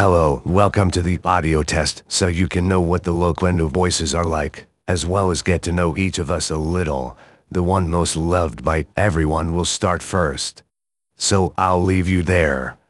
Hello, welcome to the audio test, so you can know what the Loquendo voices are like, as well as get to know each of us a little. The one most loved by everyone will start first. So I'll leave you there.